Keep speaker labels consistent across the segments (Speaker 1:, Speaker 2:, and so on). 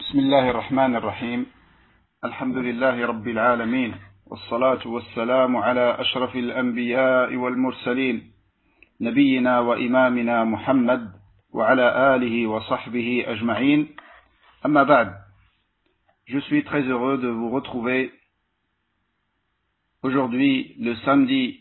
Speaker 1: بسم الله الرحمن الرحيم. الحمد لله رب العالمين، والصلاة والسلام على أشرف الأنبياء والمرسلين، نبينا وإمامنا محمد وعلى آله وصحبه أجمعين. أما بعد. Je suis très heureux de vous retrouver aujourd'hui, le samedi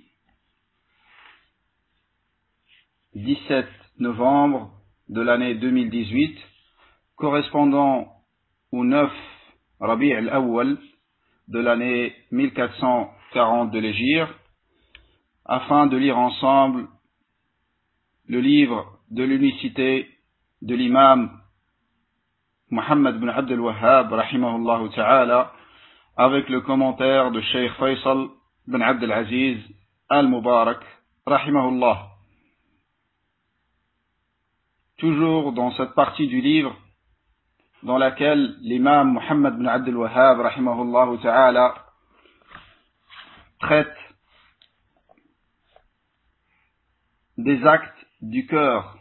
Speaker 1: 17 novembre de l'année 2018, correspondant au 9 Rabi' al-Awwal de l'année 1440 de l'Hégire, afin de lire ensemble le livre de l'unicité de l'imam Muhammad bin Abd al-Wahhab rahimahullah ta'ala, avec le commentaire de Cheikh Faisal bin Abd al-Aziz al-Mubarak rahimahullah. Toujours dans cette partie du livre dans laquelle l'imam Muhammad bin Abd al-Wahhab rahimahullah ta'ala traite des actes du cœur.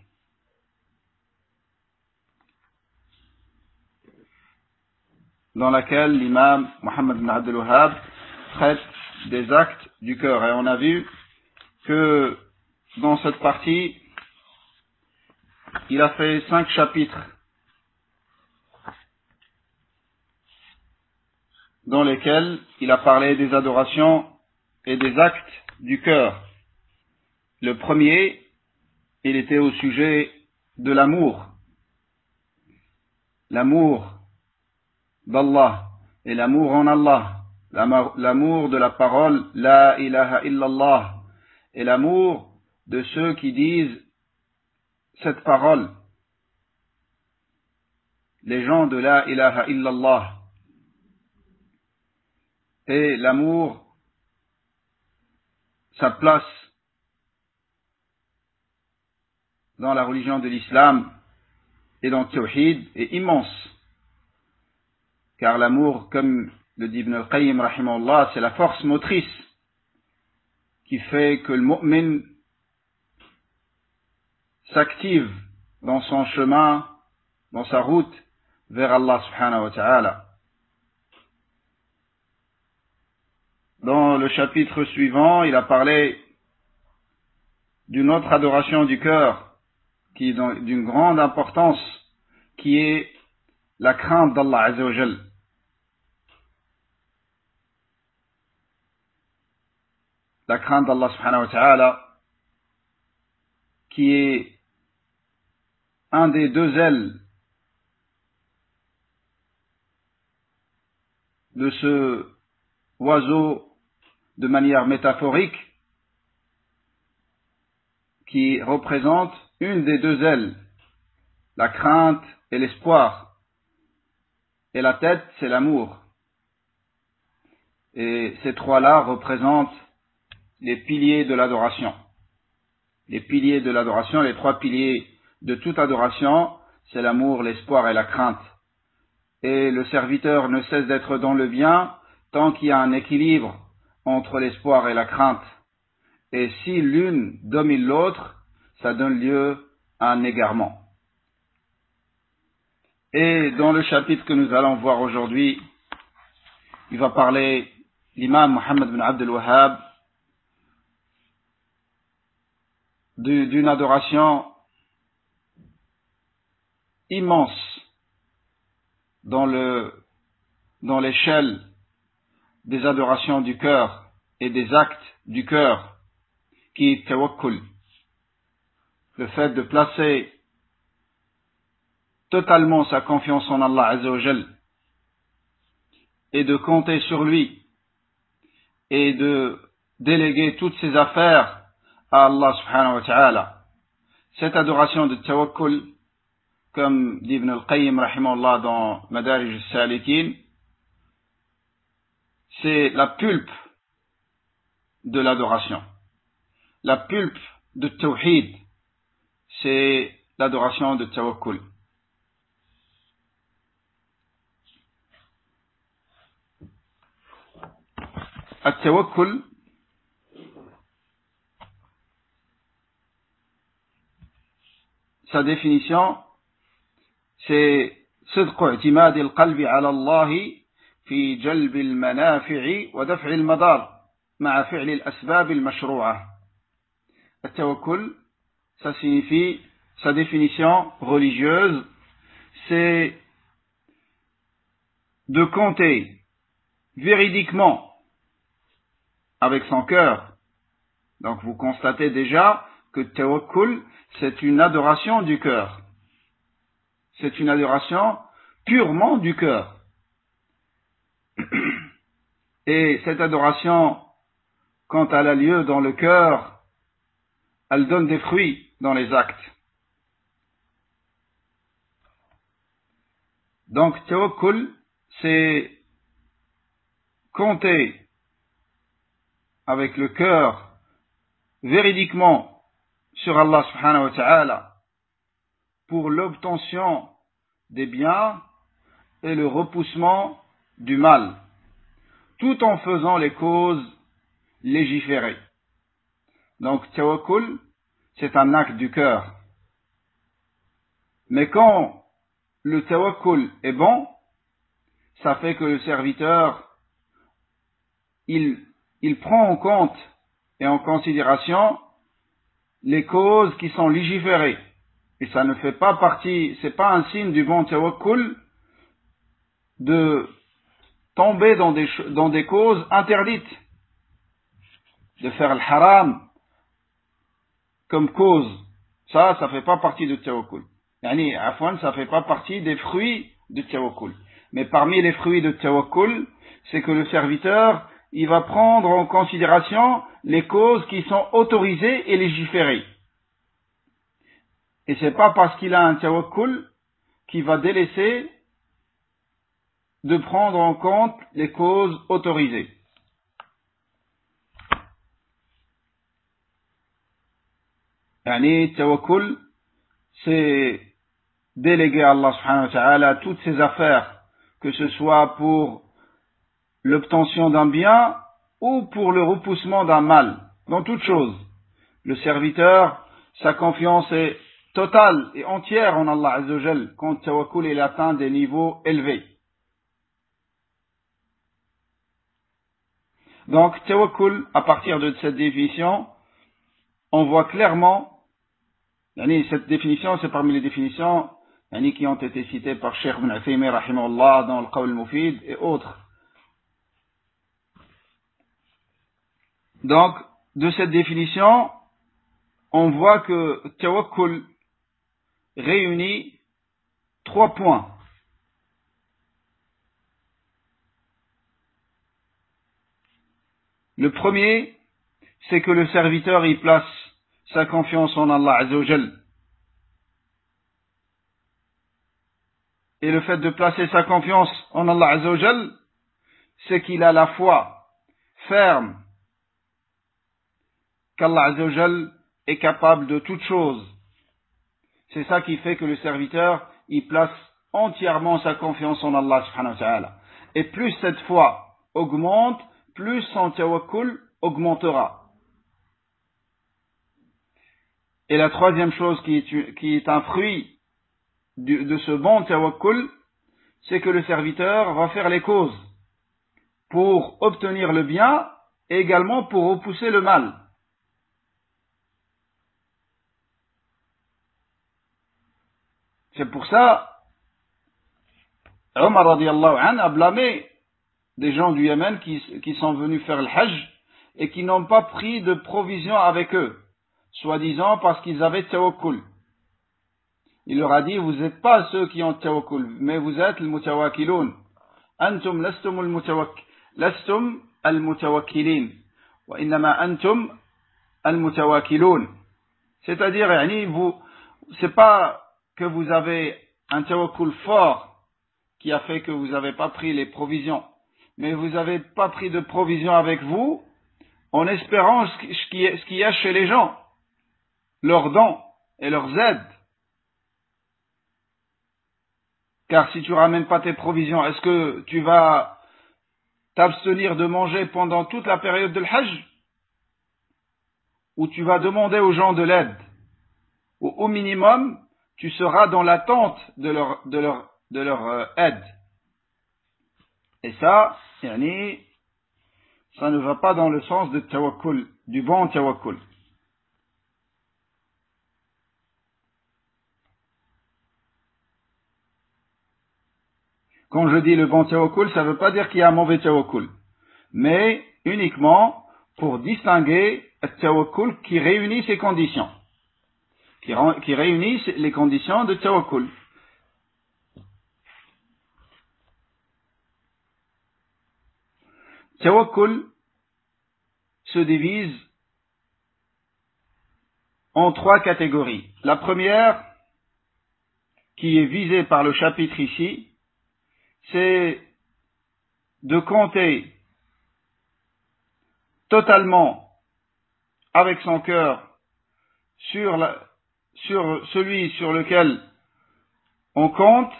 Speaker 1: Dans laquelle l'imam Muhammad bin Abd al-Wahhab traite des actes du cœur. Et on a vu que dans cette partie, il a fait 5 chapitres dans lesquels il a parlé des adorations et des actes du cœur. Le premier, il était au sujet de l'amour. L'amour d'Allah et l'amour en Allah. L'amour de la parole La ilaha illallah et l'amour de ceux qui disent cette parole. Les gens de La ilaha illallah. Et l'amour, sa place dans la religion de l'islam et dans le tawhid est immense. Car l'amour, comme le dit Ibn al-Qayyim rahimahullah, c'est la force motrice qui fait que le mu'min s'active dans son chemin, dans sa route vers Allah subhanahu wa ta'ala. Dans le chapitre suivant, il a parlé d'une autre adoration du cœur qui est d'une grande importance, qui est la crainte d'Allah Azza wa Jal. La crainte d'Allah subhanahu wa ta'ala, qui est un des deux ailes de ce oiseau de manière métaphorique, qui représente une des deux ailes, la crainte et l'espoir. Et la tête, c'est l'amour. Et ces trois-là représentent les piliers de l'adoration. Les piliers de l'adoration, les trois piliers de toute adoration, c'est l'amour, l'espoir et la crainte. Et le serviteur ne cesse d'être dans le bien tant qu'il y a un équilibre entre l'espoir et la crainte. Et si l'une domine l'autre, ça donne lieu à un égarement. Et dans le chapitre que nous allons voir aujourd'hui, il va parler l'imam Muhammad bin Abd al-Wahhab d'une adoration immense dans l'échelle des adorations du cœur et des actes du cœur, qui est tawakkul, le fait de placer totalement sa confiance en Allah Azza wa Jal et de compter sur lui et de déléguer toutes ses affaires à Allah subhanahu wa ta'ala. Cette adoration de tawakkul, comme dit Ibn al-Qayyim rahimahullah dans Madarij al-Salikin, c'est la pulpe de l'adoration. La pulpe de tawhid, c'est l'adoration de tawakkul. At-tawakkul, sa définition, c'est صدق اعتماد القلب على الله في جلب المنافع ودفع المضار مع فعل الأسباب المشروعة. التوكل, ça signifie, sa définition religieuse, c'est de compter véridiquement avec son cœur. Donc vous constatez déjà que tawakkul, c'est une adoration du cœur. C'est une adoration purement du cœur. Et cette adoration, quand elle a lieu dans le cœur, elle donne des fruits dans les actes. Donc tawakkul, c'est compter avec le cœur véridiquement sur Allah subhanahu wa ta'ala pour l'obtention des biens et le repoussement du mal, tout en faisant les causes légiférées. Donc tawakkul, c'est un acte du cœur. Mais quand le tawakkul est bon, ça fait que le serviteur, il prend en compte et en considération les causes qui sont légiférées. Et ça ne fait pas partie, c'est pas un signe du bon tawakkul de tomber dans des causes interdites, de faire le haram comme cause. Ça fait pas partie du tawakkul. Yani, afwan, ça fait pas partie des fruits du tawakkul. Mais parmi les fruits de tawakkul, c'est que le serviteur, il va prendre en considération les causes qui sont autorisées et légiférées. Et c'est pas parce qu'il a un tawakkul qu'il va délaisser de prendre en compte les causes autorisées. Yani, tawakkul, c'est déléguer à Allah subhanahu wa ta'ala toutes ses affaires, que ce soit pour l'obtention d'un bien ou pour le repoussement d'un mal. Dans toute chose, le serviteur, sa confiance est totale et entière en Allah Azza wa Jal quand tawakkul il atteint des niveaux élevés. Donc tawakkul, à partir de cette définition, on voit clairement, cette définition c'est parmi les définitions qui ont été citées par Cheikh Ibn Uthaymin rahimahullah dans le Qawl al-Mufid et autres. Donc, de cette définition, on voit que tawakkul réunit 3 points. Le premier, c'est que le serviteur y place sa confiance en Allah Azza wa Jal. Et le fait de placer sa confiance en Allah Azza wa Jal, c'est qu'il a la foi ferme qu'Allah Azza wa Jal est capable de toutes choses. C'est ça qui fait que le serviteur y place entièrement sa confiance en Allah subhanahu wa ta'ala. Et plus cette foi augmente, plus son tawakkul augmentera. Et la troisième chose qui est un fruit de ce bon tawakkul, c'est que le serviteur va faire les causes pour obtenir le bien et également pour repousser le mal. C'est pour ça, Omar radiallahu anhu a blâmé des gens du Yémen qui sont venus faire le Hajj et qui n'ont pas pris de provisions avec eux, soi-disant parce qu'ils avaient tawakkul. Il leur a dit, vous n'êtes pas ceux qui ont tawakkul, mais vous êtes le mutawakkilun. Antum lastum al-mutawakkilin. Wa innama antum al-mutawakkilun. C'est-à-dire, c'est pas que vous avez un tawakkul fort qui a fait que vous n'avez pas pris les provisions, mais vous n'avez pas pris de provisions avec vous en espérant ce qu'il y a chez les gens, leurs dons et leurs aides. Car si tu ramènes pas tes provisions, est-ce que tu vas t'abstenir de manger pendant toute la période de l'Hajj? Ou tu vas demander aux gens de l'aide? Ou au minimum, tu seras dans l'attente de de leur aide. Et ça, ça ne va pas dans le sens de tawakkul, du bon tawakkul. Quand je dis le bon tawakkul, ça ne veut pas dire qu'il y a un mauvais tawakkul, mais uniquement pour distinguer le tawakkul qui réunit ces conditions, qui réunit les conditions de tawakkul. Tawakkul se divise en 3 catégories. La première, qui est visée par le chapitre ici, c'est de compter totalement avec son cœur sur celui sur lequel on compte,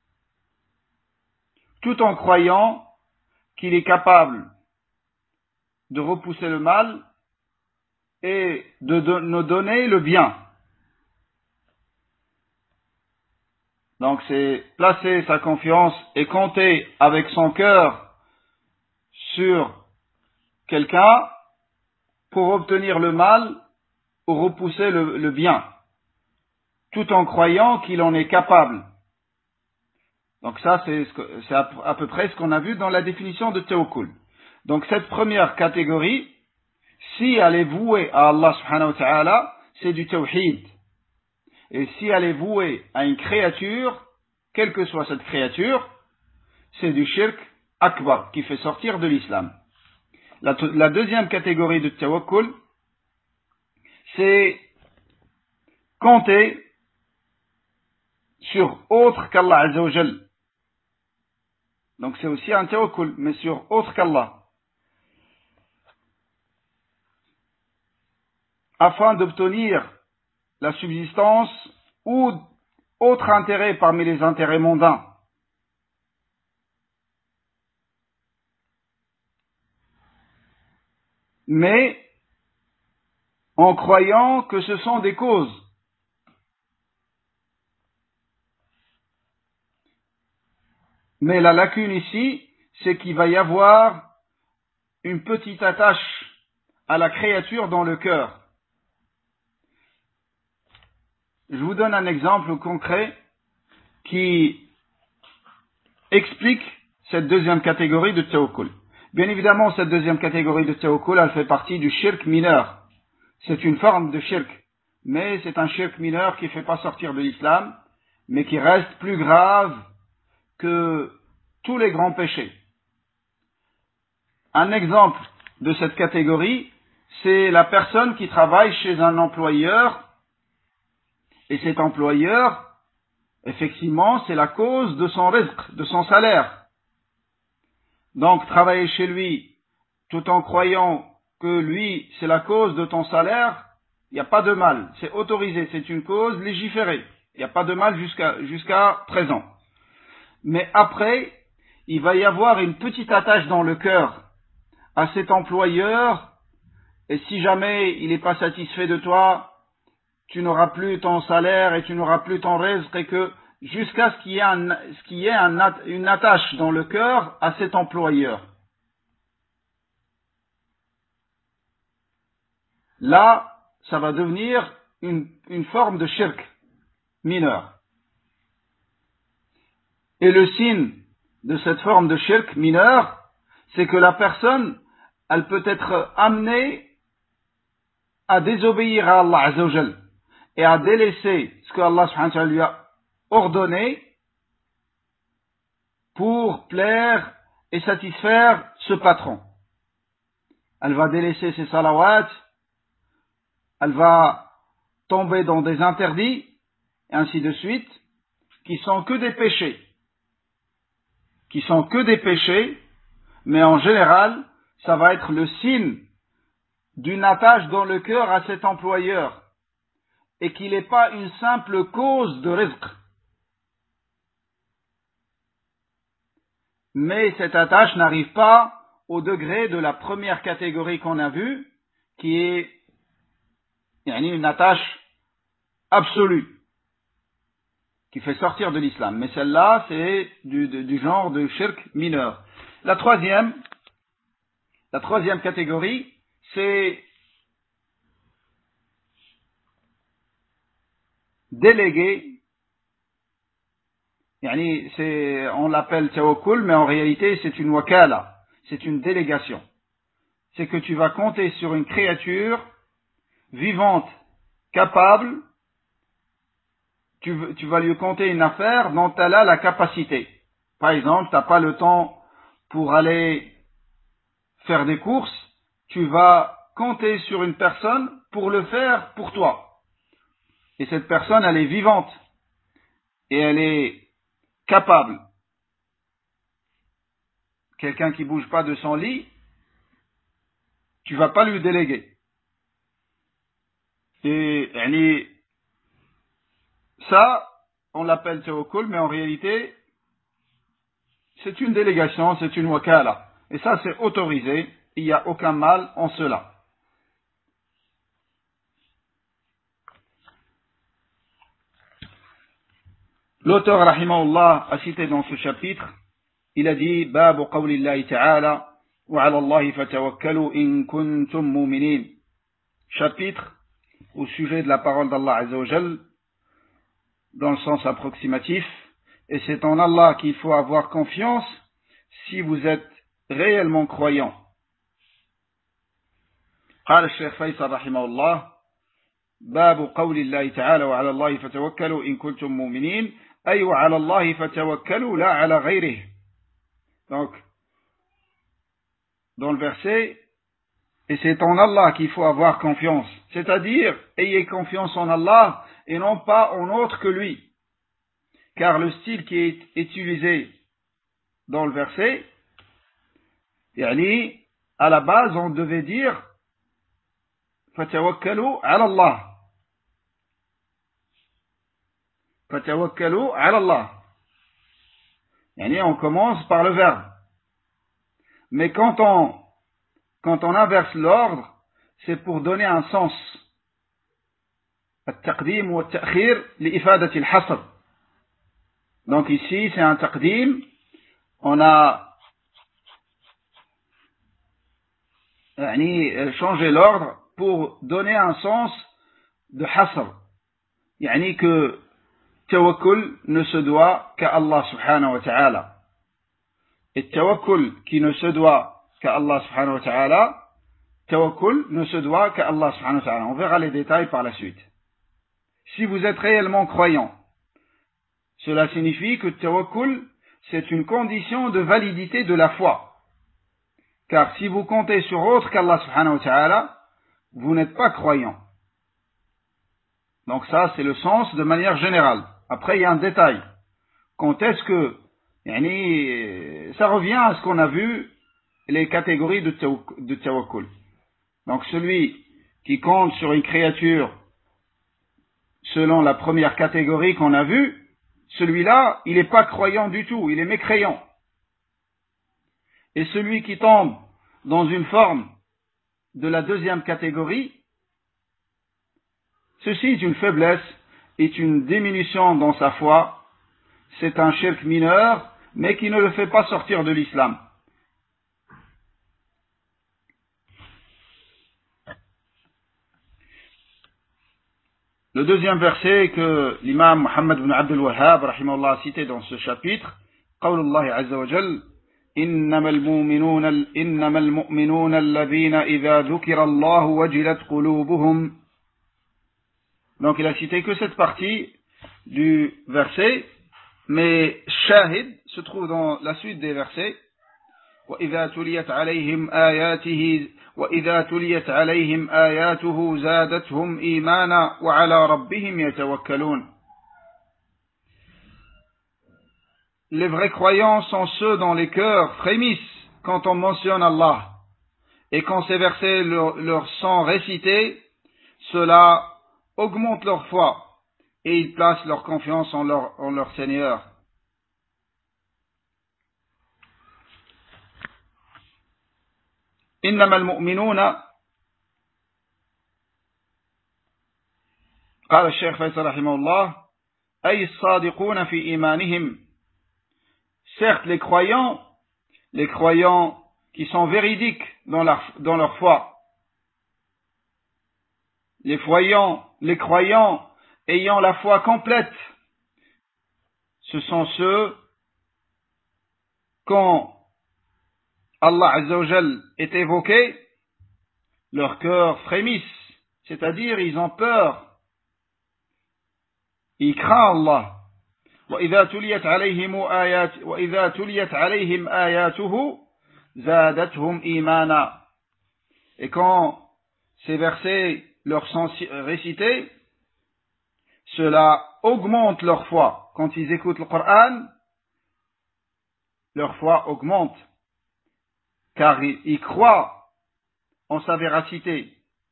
Speaker 1: tout en croyant qu'il est capable de repousser le mal et de nous donner le bien. Donc c'est placer sa confiance et compter avec son cœur sur quelqu'un pour obtenir le mal ou repousser le bien, tout en croyant qu'il en est capable. Donc ça, c'est à peu près ce qu'on a vu dans la définition de tawakkul. Donc cette première catégorie, si elle est vouée à Allah subhanahu wa ta'ala, c'est du tawhid. Et si elle est vouée à une créature, quelle que soit cette créature, c'est du shirk akbar, qui fait sortir de l'islam. La deuxième catégorie de tawakkul, c'est compter sur autre qu'Allah Azza wa Jal. Donc c'est aussi un tawakkul, mais sur autre qu'Allah, afin d'obtenir la subsistance ou autre intérêt parmi les intérêts mondains. Mais en croyant que ce sont des causes. Mais la lacune ici, c'est qu'il va y avoir une petite attache à la créature dans le cœur. Je vous donne un exemple concret qui explique cette deuxième catégorie de tawakkul. Bien évidemment, cette deuxième catégorie de tawakkul, elle fait partie du shirk mineur. C'est une forme de shirk, mais c'est un shirk mineur qui ne fait pas sortir de l'islam, mais qui reste plus grave que tous les grands péchés. Un exemple de cette catégorie, c'est la personne qui travaille chez un employeur, et cet employeur, effectivement, c'est la cause de son rizq, de son salaire. Donc, travailler chez lui, tout en croyant que lui, c'est la cause de ton salaire, il n'y a pas de mal. C'est autorisé, c'est une cause légiférée. Il n'y a pas de mal jusqu'à présent. Mais après, il va y avoir une petite attache dans le cœur à cet employeur, et si jamais il n'est pas satisfait de toi, tu n'auras plus ton salaire et tu n'auras plus ton rizq, et que jusqu'à ce qu'il y ait une attache dans le cœur à cet employeur. Là, ça va devenir une forme de shirk mineur. Et le signe de cette forme de shirk mineur, c'est que la personne, elle peut être amenée à désobéir à Allah Azza wa Jal et à délaisser ce que Allah subhanahu wa ta'ala lui a ordonné pour plaire et satisfaire ce patron. Elle va délaisser ses salawats, elle va tomber dans des interdits, et ainsi de suite, qui sont que des péchés. Mais en général, ça va être le signe d'une attache dans le cœur à cet employeur, et qu'il n'est pas une simple cause de rizq. Mais cette attache n'arrive pas au degré de la première catégorie qu'on a vue, qui est une attache absolue, qui fait sortir de l'islam. Mais celle-là, c'est du genre de shirk mineur. La troisième catégorie, c'est déléguer. On l'appelle tawakkul, mais en réalité, c'est une wakala. C'est une délégation. C'est que tu vas compter sur une créature vivante, capable. Tu vas lui compter une affaire dont elle a la capacité. Par exemple, tu n'as pas le temps pour aller faire des courses, tu vas compter sur une personne pour le faire pour toi. Et cette personne, elle est vivante et elle est capable. Quelqu'un qui bouge pas de son lit, tu vas pas lui déléguer. Et ça, on l'appelle tawakkul, mais en réalité, c'est une délégation, c'est une wakala. Et ça, c'est autorisé. Il n'y a aucun mal en cela. L'auteur, rahimahullah, a cité dans ce chapitre, il a dit, Babu qawlillahi ta'ala, wa ala Allahi fatawakkalu in kuntum mu'minin. Chapitre au sujet de la parole d'Allah Azza wa Jal, dans le sens approximatif, et c'est en Allah qu'il faut avoir confiance si vous êtes réellement croyant. قال الشيخ فيصل رحمه الله باب قول الله تعالى وعلى الله فتوكلوا إن كنتم مؤمنين أي وعلى الله فتوكلوا لا على غيره. Donc, dans le verset, et c'est en Allah qu'il faut avoir confiance, c'est-à-dire ayez confiance en Allah et non pas en autre que lui. Car le style qui est utilisé dans le verset, à la base on devait dire fatawakkalu ala Allah. Fatawakkalu ala Allah. On commence par le verbe. Mais quand on inverse l'ordre, c'est pour donner un sens. التقديم والتأخير لإفادة الحصر. Donc ici, c'est un taqdim. On a changé l'ordre pour donner un sens de hasr. Que tawakkul ne se doit qu'à Allah subhanahu wa ta'ala. Et tawakkul qui ne se doit qu'à Allah subhanahu wa ta'ala, tawakkul ne se doit qu'à Allah subhanahu wa ta'ala. On verra les détails par la suite. Si vous êtes réellement croyant, cela signifie que tawakkul, c'est une condition de validité de la foi. Car si vous comptez sur autre qu'Allah subhanahu wa ta'ala, vous n'êtes pas croyant. Donc ça, c'est le sens de manière générale. Après, il y a un détail. Quand est-ce que, ça revient à ce qu'on a vu, les catégories de tawakkul. Donc celui qui compte sur une créature selon la première catégorie qu'on a vue, celui-là, il n'est pas croyant du tout, il est mécréant. Et celui qui tombe dans une forme de la deuxième catégorie, ceci est une faiblesse, est une diminution dans sa foi, c'est un shirk mineur, mais qui ne le fait pas sortir de l'islam. Le deuxième verset que l'imam Muhammad ibn Abdul Wahhab rahimahullah a cité dans ce chapitre, قول الله عز وجل إنما المؤمنون الذين إذا ذكر الله وجلت قلوبهم. Donc il a cité que cette partie du verset, mais shahid se trouve dans la suite des versets. وإذا تليت عليهم آياته زادتهم إيمانا وعلى ربهم يتوكلون. Les vrais croyants sont ceux dont les cœurs frémissent quand on mentionne Allah. Et quand ces versets leur sont récités, cela augmente leur foi et ils placent leur confiance en leur Seigneur. إنما المؤمنون قال الشيخ فيصل رحمه الله أي الصادقون في إيمانهم. Certes, les croyants qui sont véridiques dans leur foi, les croyants ayant la foi complète, ce sont ceux quand Allah Azza wa Jal est évoqué, leurs cœurs frémissent, c'est-à-dire ils ont peur, ils craignent Allah. وإذا تليت عليهم آياته زادتهم إيمانا. Et quand ces versets leur sont récités, cela augmente leur foi. Quand ils écoutent le Coran, leur foi augmente, car ils croient en sa véracité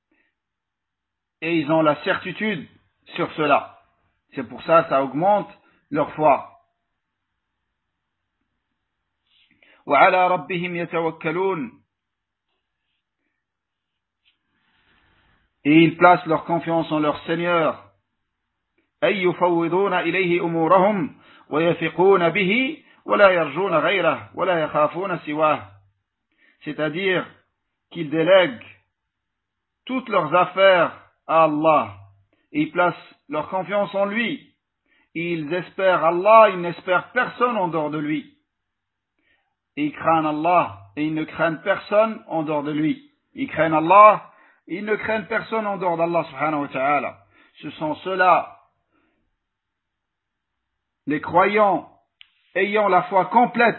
Speaker 1: et ils ont la certitude sur cela. C'est pour ça que ça augmente leur foi. وعلى ربهم يتوكلون. Et ils placent leur confiance en leur Seigneur. أي يفوضون إليه أمورهم ويثقون به ولا يرجون غيره ولا يخافون سواه. C'est-à-dire qu'ils délèguent toutes leurs affaires à Allah et ils placent leur confiance en lui. Ils espèrent Allah, ils n'espèrent personne en dehors de lui. Et ils craignent Allah et ils ne craignent personne en dehors de lui. Ils craignent Allah et ils ne craignent personne en dehors d'Allah subhanahu wa ta'ala. Ce sont ceux-là, les croyants ayant la foi complète.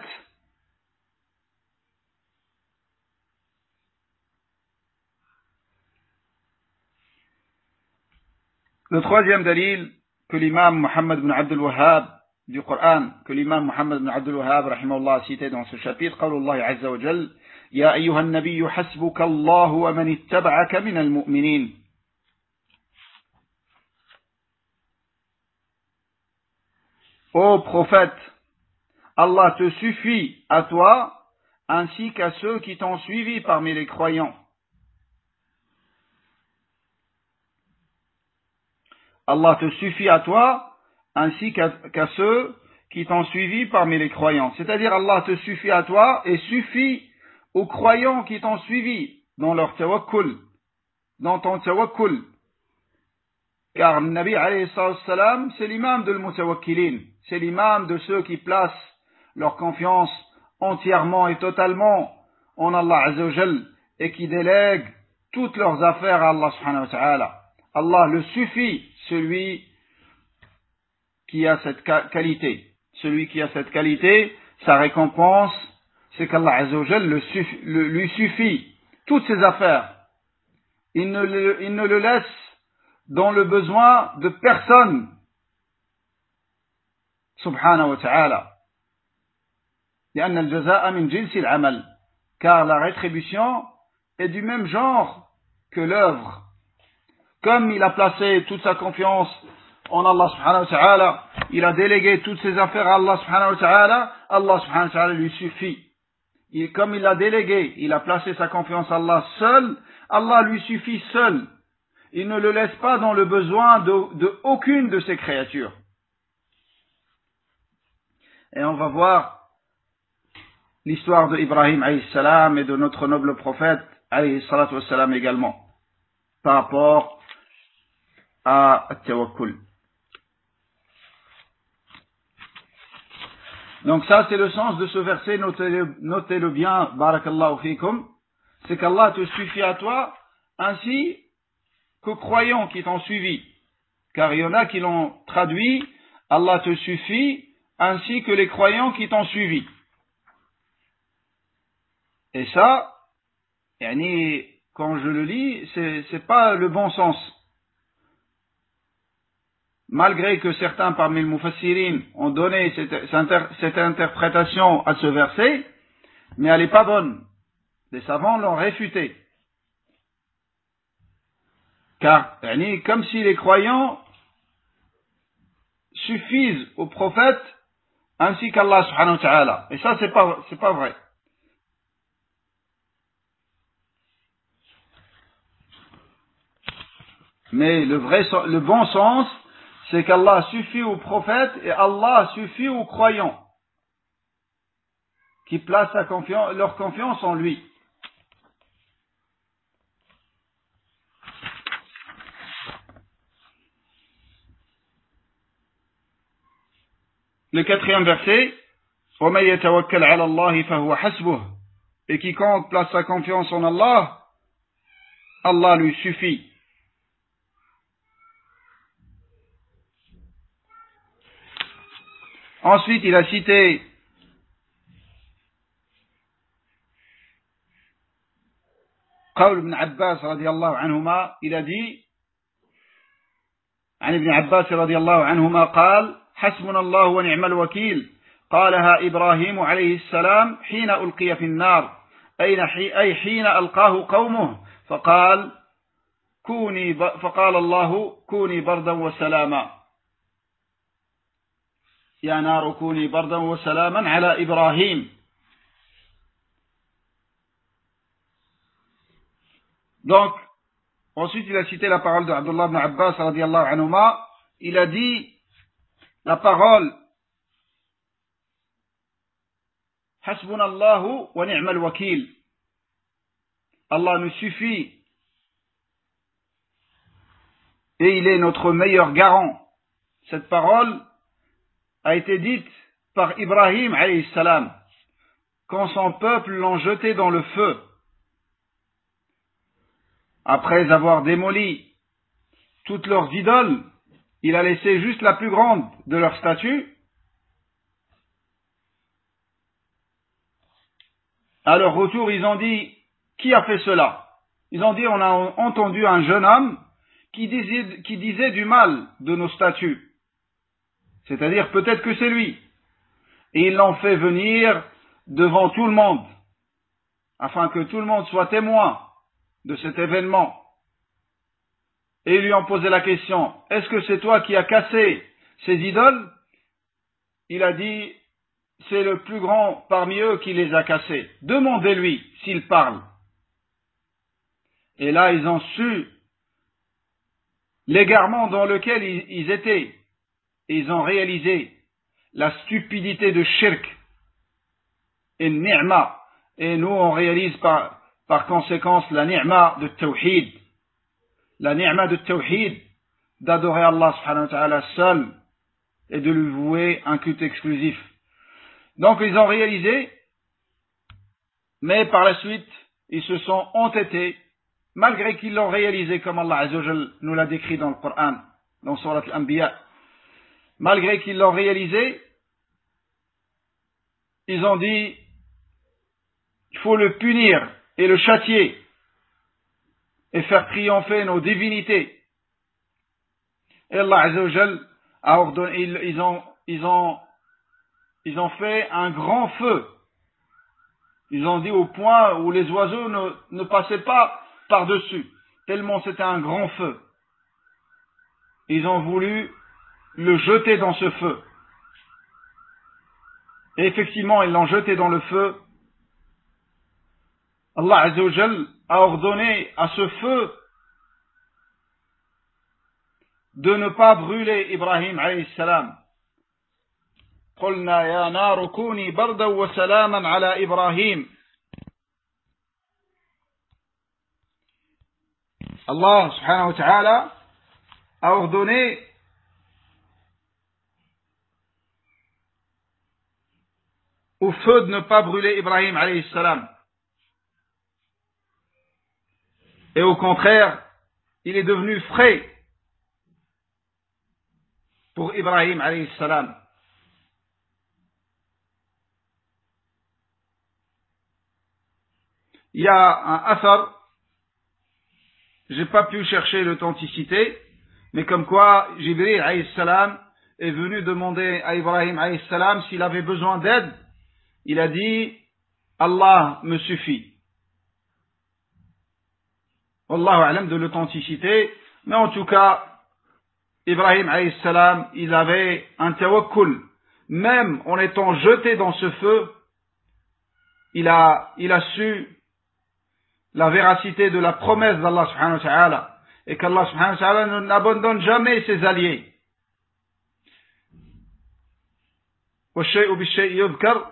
Speaker 1: Le troisième dalil que l'imam Muhammad ibn Abdul Wahhab du Coran, que l'imam Muhammad ibn Abdul Wahhab rahimahullah a cité dans ce chapitre, قول الله عز وجل يا أيها النبي حسبك الله ومن اتبعك من المؤمنين. Ô prophète, Allah te suffit à toi ainsi qu'à ceux qui t'ont suivi parmi les croyants. Allah te suffit à toi ainsi qu'à ceux qui t'ont suivi parmi les croyants. C'est-à-dire Allah te suffit à toi et suffit aux croyants qui t'ont suivi dans leur tawakkul, dans ton tawakkul. Car le Nabi alayhi salam, c'est l'imam de l'mutawakkilin, c'est l'imam de ceux qui placent leur confiance entièrement et totalement en Allah Azza wa Jal et qui délèguent toutes leurs affaires à Allah subhanahu wa ta'ala. Allah le suffit, celui qui a cette qualité. Celui qui a cette qualité, sa récompense, c'est qu'Allah Azza wa Jal lui suffit toutes ses affaires. Il ne le laisse dans le besoin de personne. Subhanahu wa ta'ala. لأن الجزاء من جنس العمل. Car la rétribution est du même genre que l'œuvre. Comme il a placé toute sa confiance en Allah subhanahu wa ta'ala, il a délégué toutes ses affaires à Allah subhanahu wa ta'ala, Allah subhanahu wa ta'ala lui suffit. Comme il l'a délégué, il a placé sa confiance à Allah seul, Allah lui suffit seul. Il ne le laisse pas dans le besoin de aucune de ses créatures. Et on va voir l'histoire de Ibrahim alayhi salam et de notre noble prophète alayhi salatu wassalam également, par rapport à Tawakkul. Donc ça c'est le sens de ce verset, notez-le bien, barakallahu fikum, c'est qu'Allah te suffit à toi ainsi qu'aux croyants qui t'ont suivi. Car il y en a qui l'ont traduit, Allah te suffit ainsi que les croyants qui t'ont suivi. Et ça, quand je le lis, c'est pas le bon sens. Malgré que certains parmi les mufassirin ont donné cette interprétation à ce verset, mais elle n'est pas bonne. Les savants l'ont réfuté. Car, comme si les croyants suffisent au prophète ainsi qu'Allah subhanahu wa ta'ala. Et ça, c'est pas vrai. Mais le bon sens, c'est qu'Allah suffit aux prophètes et Allah suffit aux croyants qui placent leur confiance en lui. Le 4e verset, وَمَن يَتَوَكَّلْ عَلَى اللَّهِ فَهُوَ حَسْبُهُ. Et quiconque place sa confiance en Allah, Allah lui suffit. Ensuite, il a cité قول ابن عباس رضي الله عنهما. Il a dit عن ابن عباس رضي الله عنهما قال حسبنا الله ونعم الوكيل قالها إبراهيم عليه السلام حين ألقي في النار أي حين ألقاه قومه فقال الله كوني بردا وسلاما يا نار كوني بردا وسلاما على إبراهيم. Donc, ensuite il a cité la parole de Abdullah ibn Abbas radiyallahu anhuma. Il a dit la parole Hasbunallahu wa ni'mal wakil. Allah nous suffit et il est notre meilleur garant. Cette parole a été dite par Ibrahim alayhi salam quand son peuple l'ont jeté dans le feu. Après avoir démoli toutes leurs idoles, il a laissé juste la plus grande de leurs statues. À leur retour, ils ont dit, qui a fait cela? Ils ont dit, on a entendu un jeune homme qui disait du mal de nos statues. C'est-à-dire, peut-être que c'est lui. Et ils l'ont fait venir devant tout le monde, afin que tout le monde soit témoin de cet événement. Et ils lui ont posé la question, est-ce que c'est toi qui as cassé ces idoles? Il a dit, c'est le plus grand parmi eux qui les a cassés. Demandez-lui s'il parle. Et là, ils ont su l'égarement dans lequel ils étaient. Et ils ont réalisé la stupidité de shirk et ni'ma. Et nous, on réalise par conséquence la ni'ma de tawhid. La ni'ma de tawhid, d'adorer Allah subhanahu wa ta'ala seul et de lui vouer un culte exclusif. Donc ils ont réalisé, mais par la suite, ils se sont entêtés, malgré qu'ils l'ont réalisé comme Allah Azza wa Jal nous l'a décrit dans le Coran, dans Surat Al-Anbiya. Malgré qu'ils l'ont réalisé, ils ont dit, il faut le punir et le châtier et faire triompher nos divinités. Et Allah Azza wa Jal a ordonné, ils ont fait un grand feu. Ils ont dit au point où les oiseaux ne passaient pas par-dessus, tellement c'était un grand feu. Ils ont voulu le jeter dans ce feu. Et effectivement, ils l'ont jeté dans le feu. Allah Azza wa Jal a ordonné à ce feu de ne pas brûler Ibrahim alayhi salam. قلنا يا نار كوني بردا وسلاما على إبراهيم. Allah subhanahu wa ta'ala a ordonné au feu de ne pas brûler Ibrahim alayhi salam. Et au contraire, il est devenu frais pour Ibrahim alayhi salam. Il y a un athar, j'ai pas pu chercher l'authenticité, mais comme quoi Jibril alayhi salam est venu demander à Ibrahim alayhi salam s'il avait besoin d'aide. Il a dit, Allah me suffit. Wallahu a'lam de l'authenticité, mais en tout cas, Ibrahim alayhi salam, il avait un tawakkul. Même en étant jeté dans ce feu, il a su la véracité de la promesse d'Allah subhanahu wa ta'ala, et qu'Allah subhanahu wa ta'ala n'abandonne jamais ses alliés. وَالشَّيْءُ بِالشَّيْءِ يُذْكَرُ.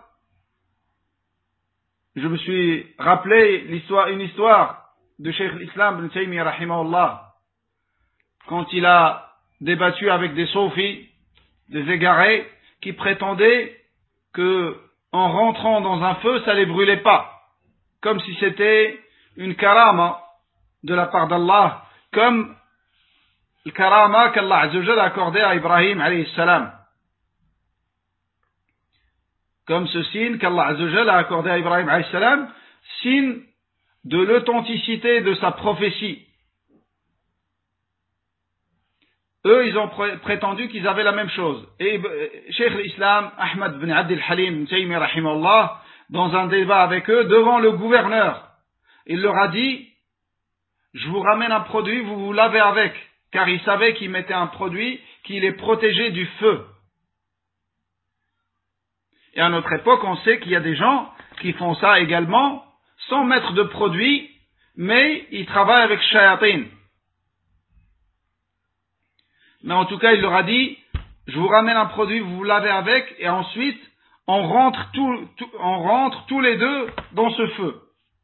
Speaker 1: Je me suis rappelé une histoire de Cheikh l'Islam ibn Taymiyyah rahimahullah, quand il a débattu avec des soufis, des égarés, qui prétendaient que en rentrant dans un feu, ça les brûlait pas, comme si c'était une karama de la part d'Allah, comme le karama qu'Allah Azza wa Jalla a accordé à Ibrahim alayhi salam, comme ce signe qu'Allah Azza wa Jalla a accordé à Ibrahim alayhi salam, signe de l'authenticité de sa prophétie. Eux, ils ont prétendu qu'ils avaient la même chose. Et Cheikh l'Islam, Ahmad ibn Abd al-Halim, Taymiyyah rahimahullah, dans un débat avec eux, devant le gouverneur, il leur a dit, je vous ramène un produit, vous vous lavez avec. Car il savait qu'il mettait un produit qui les protégeait du feu. Et à notre époque, on sait qu'il y a des gens qui font ça également, sans mettre de produit, mais ils travaillent avec shayatin. Mais en tout cas, il leur a dit, je vous ramène un produit, vous vous lavez avec, et ensuite, on rentre tous les deux dans ce feu.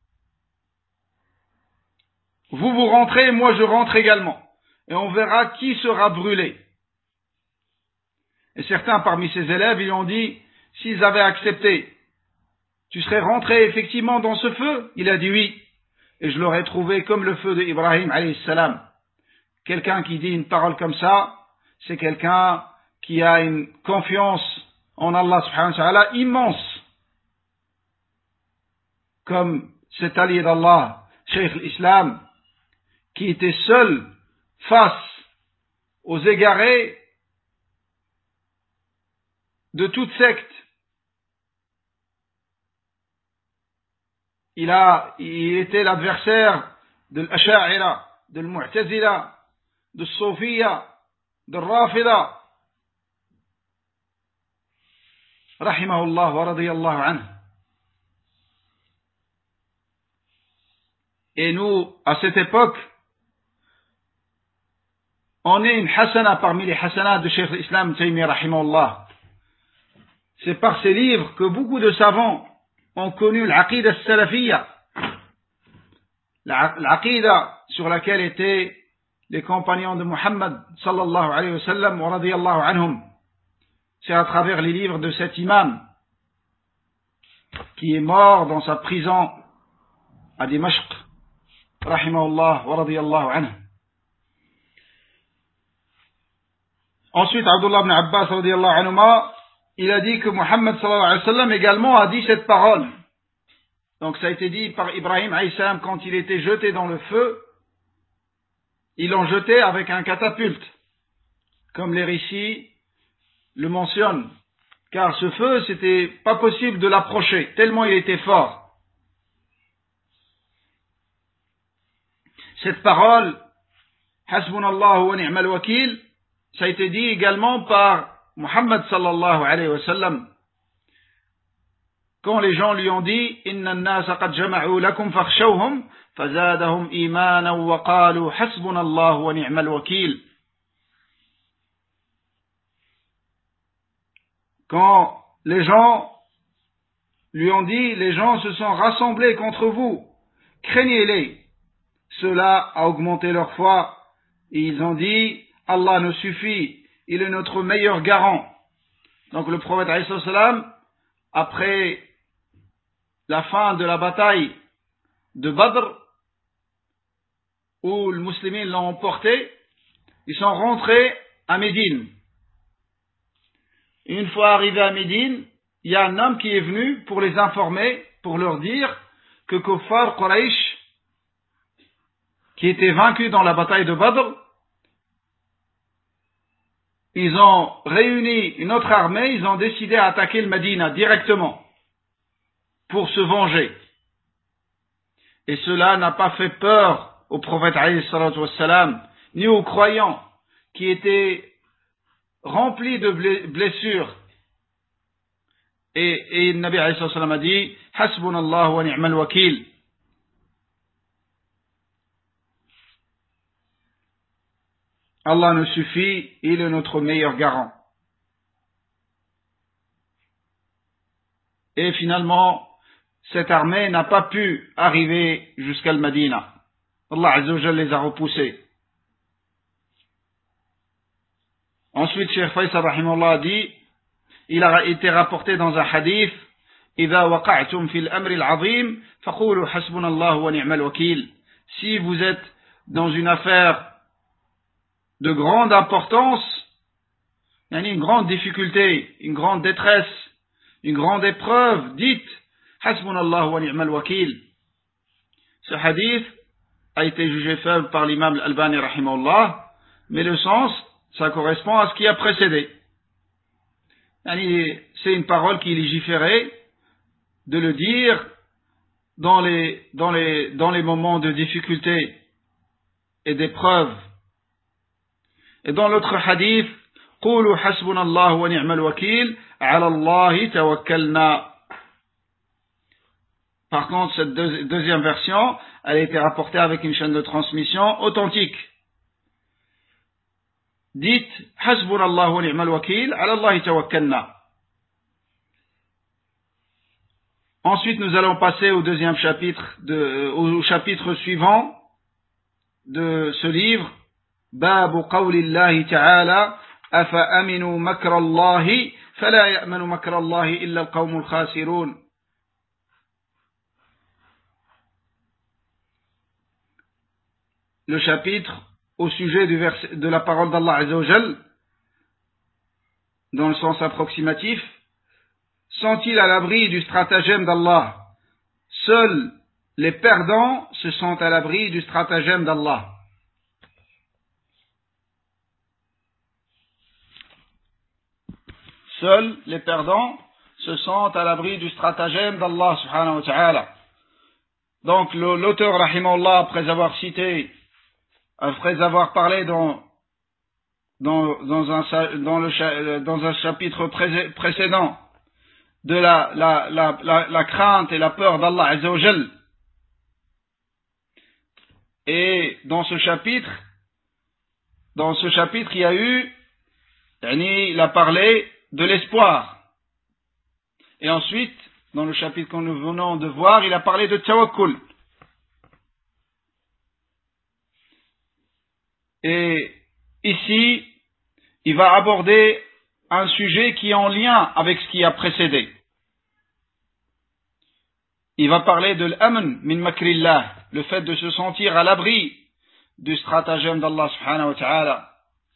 Speaker 1: Vous rentrez, et moi je rentre également. Et on verra qui sera brûlé. Et certains parmi ses élèves, ils ont dit, s'ils avaient accepté, tu serais rentré effectivement dans ce feu? Il a dit oui. Et je l'aurais trouvé comme le feu d'Ibrahim alayhi salam. Quelqu'un qui dit une parole comme ça, c'est quelqu'un qui a une confiance en Allah subhanahu wa ta'ala immense. Comme cet allié d'Allah, Cheikh l'Islam, qui était seul face aux égarés de toute secte. Il était l'adversaire de l'Asha'ira, de l'Mu'tazila, de l'Sofiya, de l'Rafida. Rahimahullah wa radiyallahu anhu. Et nous, à cette époque, on est une hasana parmi les hasanats de Cheikh l'Islam Taymiyyah rahimahullah. C'est par ces livres que beaucoup de savants ont connu l'aqida salafiyya, l'aqida sur laquelle étaient les compagnons de Muhammad sallallahu alayhi wa sallam wa radiyallahu anhum. C'est à travers les livres de cet imam qui est mort dans sa prison à Dimashq rahimahullah wa radiyallahu anhu. Ensuite, Abdullah ibn Abbas radiyallahu anhuma, il a dit que Muhammad sallallahu alayhi wa sallam également a dit cette parole. Donc ça a été dit par Ibrahim alayhi salam quand il était jeté dans le feu, ils l'ont jeté avec un catapulte, comme les récits le mentionnent, car ce feu, c'était pas possible de l'approcher, tellement il était fort. Cette parole, Hasbunallahu wa ni'mal wakil, ça a été dit également par Muhammad sallallahu alayhi wa sallam, quand les gens lui ont dit Inna an-nasa qad jama'u lakum fakhshawhum fazadahum imanan wa qalu hasbunallahu wa ni'mal wakil. Quand les gens lui ont dit les gens se sont rassemblés contre vous, craignez-les. Cela a augmenté leur foi et ils ont dit Allah nous suffit, il est notre meilleur garant. Donc le prophète alayhi salam, après la fin de la bataille de Badr, où les musulmans l'ont emporté, ils sont rentrés à Médine. Une fois arrivés à Médine, il y a un homme qui est venu pour les informer, pour leur dire que Kuffar Quraysh, qui étaient vaincus dans la bataille de Badr, ils ont réuni une autre armée, ils ont décidé à attaquer le Médina directement pour se venger. Et cela n'a pas fait peur au prophète alayhi salatu wassalam, ni aux croyants qui étaient remplis de blessures. Et le Nabi alayhi salatu wassalam a dit Hasbunallahu wa ni'mal wakil. Allah nous suffit, il est notre meilleur garant. Et finalement, cette armée n'a pas pu arriver jusqu'à Medina. Allah Azza wa Jalla les a repoussés. Ensuite, Cheikh Faisal rahimahullah dit, il a été rapporté dans un hadith, إذا وقعتم في الأمر العظيم فقولوا حسبنا الله ونعم الوكيل. Si vous êtes dans une affaire de grande importance, une grande difficulté, une grande détresse, une grande épreuve, dites حسبنا الله ونعم الوكيل. Ce hadith a été jugé faible par l'imam Al-Albani rahimahullah, mais le sens, ça correspond à ce qui a précédé. C'est une parole qui est légiférée de le dire dans les moments de difficulté et d'épreuve. Et dans l'autre hadith, قولوا حسبنا الله ونعم الوكيل على الله توكلنا. Par contre, cette deuxième version, elle a été rapportée avec une chaîne de transmission authentique. Dites حسبنا الله ونعم الوكيل على الله توكلنا. Ensuite, nous allons passer au deuxième chapitre, au chapitre suivant de ce livre. باب قول الله تعالى أفأمنوا مكر الله فلا يأمن مكر الله إلا القوم الخاسرون. Le chapitre au sujet de la parole d'Allah Azza wa Jal, dans le sens approximatif. Sont-ils à l'abri du stratagème d'Allah? Seuls les perdants se sentent à l'abri du stratagème d'Allah. Seuls les perdants se sentent à l'abri du stratagème d'Allah subhanahu wa ta'ala. Donc l'auteur rahimahullah, après avoir parlé dans un chapitre précédent de la crainte et la peur d'Allah Azza wa Jal. Et dans ce chapitre, il y a eu, il a parlé de l'espoir. Et ensuite, dans le chapitre que nous venons de voir, il a parlé de tawakkul. Et ici, il va aborder un sujet qui est en lien avec ce qui a précédé. Il va parler de l'amn min makrillah, le fait de se sentir à l'abri du stratagème d'Allah subhanahu wa ta'ala.